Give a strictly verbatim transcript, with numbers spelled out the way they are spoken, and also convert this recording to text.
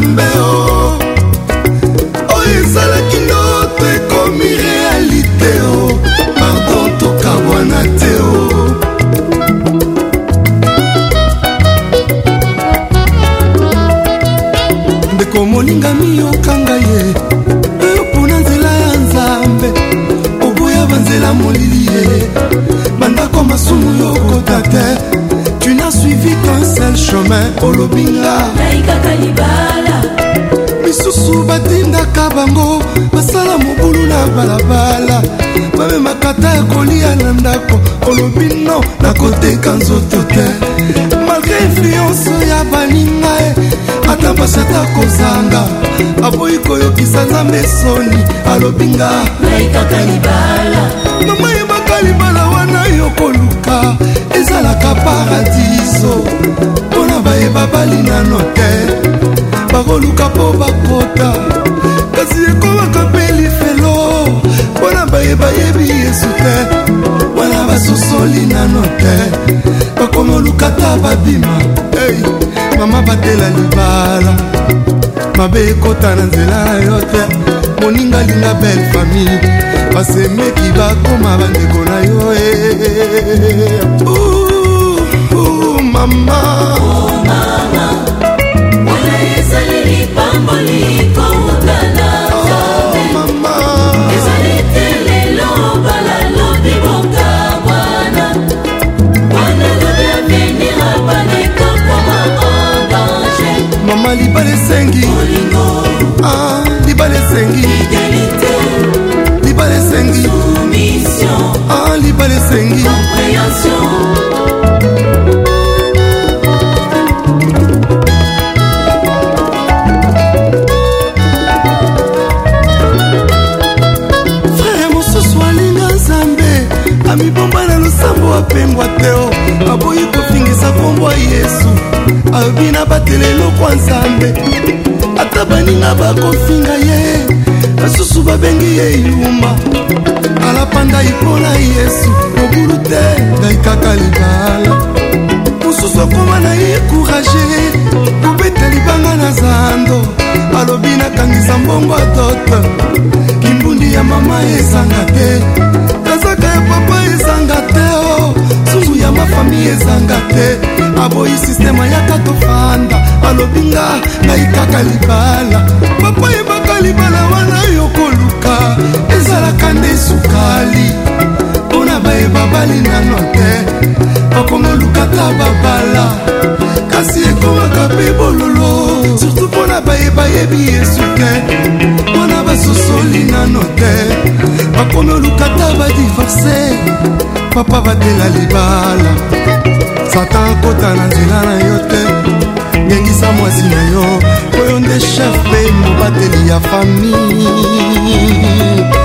nzambe o oyo ezalaki ndoto ekomi realite o pardon tokabwana te o ndeko molingami yokanga ye oyo mpona nzela ya nzambe oboya banzela molili ye bandako masumu yokota te. Tu n'as suivi qu'un seul chemin olobinga naikaka libala misusu batindaka bango basala mobulu na balabala bamemaka ta ya kolia na ndako olobi no nakoteka nzoto te malgré influence ya baninga e ata basata kozanga aboyi koyokisa nzambe soni alobinga naikaka libala mama yebaka libala wana yokoluka ezalaka paradiso mpona bayeba balinano te bakoluka mpo bakota kasi ekomaka mpe lifelo mpona bayeba yebi yesu te wana basosoli nano te bakomoluka ta babima hey, mama batela libala mabe ekota na nzela na yo te moninga linga belle famille basemeki bakoma bandeko na yo e uh, uh, mama oh mama wana ezali lipamboli koutana oh, mama ezali te lelo balalobi bokabwana wana lobi avenir abaneka koma en danger mama libala esengi ah, libala esengi fidélité libala esengi soumission ah, libala esengi compréhension amibomba na losambo apengwa teo aboyi kofingisa kombo ya yesu ayobi na batelelo kwa nzambe ata baninga bakofinga ye basusu babengi ye yuma alapanda ipona yesu mobulu te ngai kaka libala mosusu akoma na ye kourage kobeta libanga na zando alobi nakangisa mbongo adote kimbundi ya mama ezanga te kazaka ya papa ezanga te o susu ya mafami ezanga te aboyi sistema yaka tofanda alobinga ngai kaka libala papa yebaka libala wana yokoluka ezalaka nde sukali mpona bayeba balinano te bakongoluka ta babala kasi ekomaka mpe bololo surtout mpona bayeba yebi yesu te mpona basosoli nano te bakomi oluka ta badivorce papa batela libala satan akota na nzela na yo te ngengisa mwasi na yo oyo nde chef mpe mobateli ya famille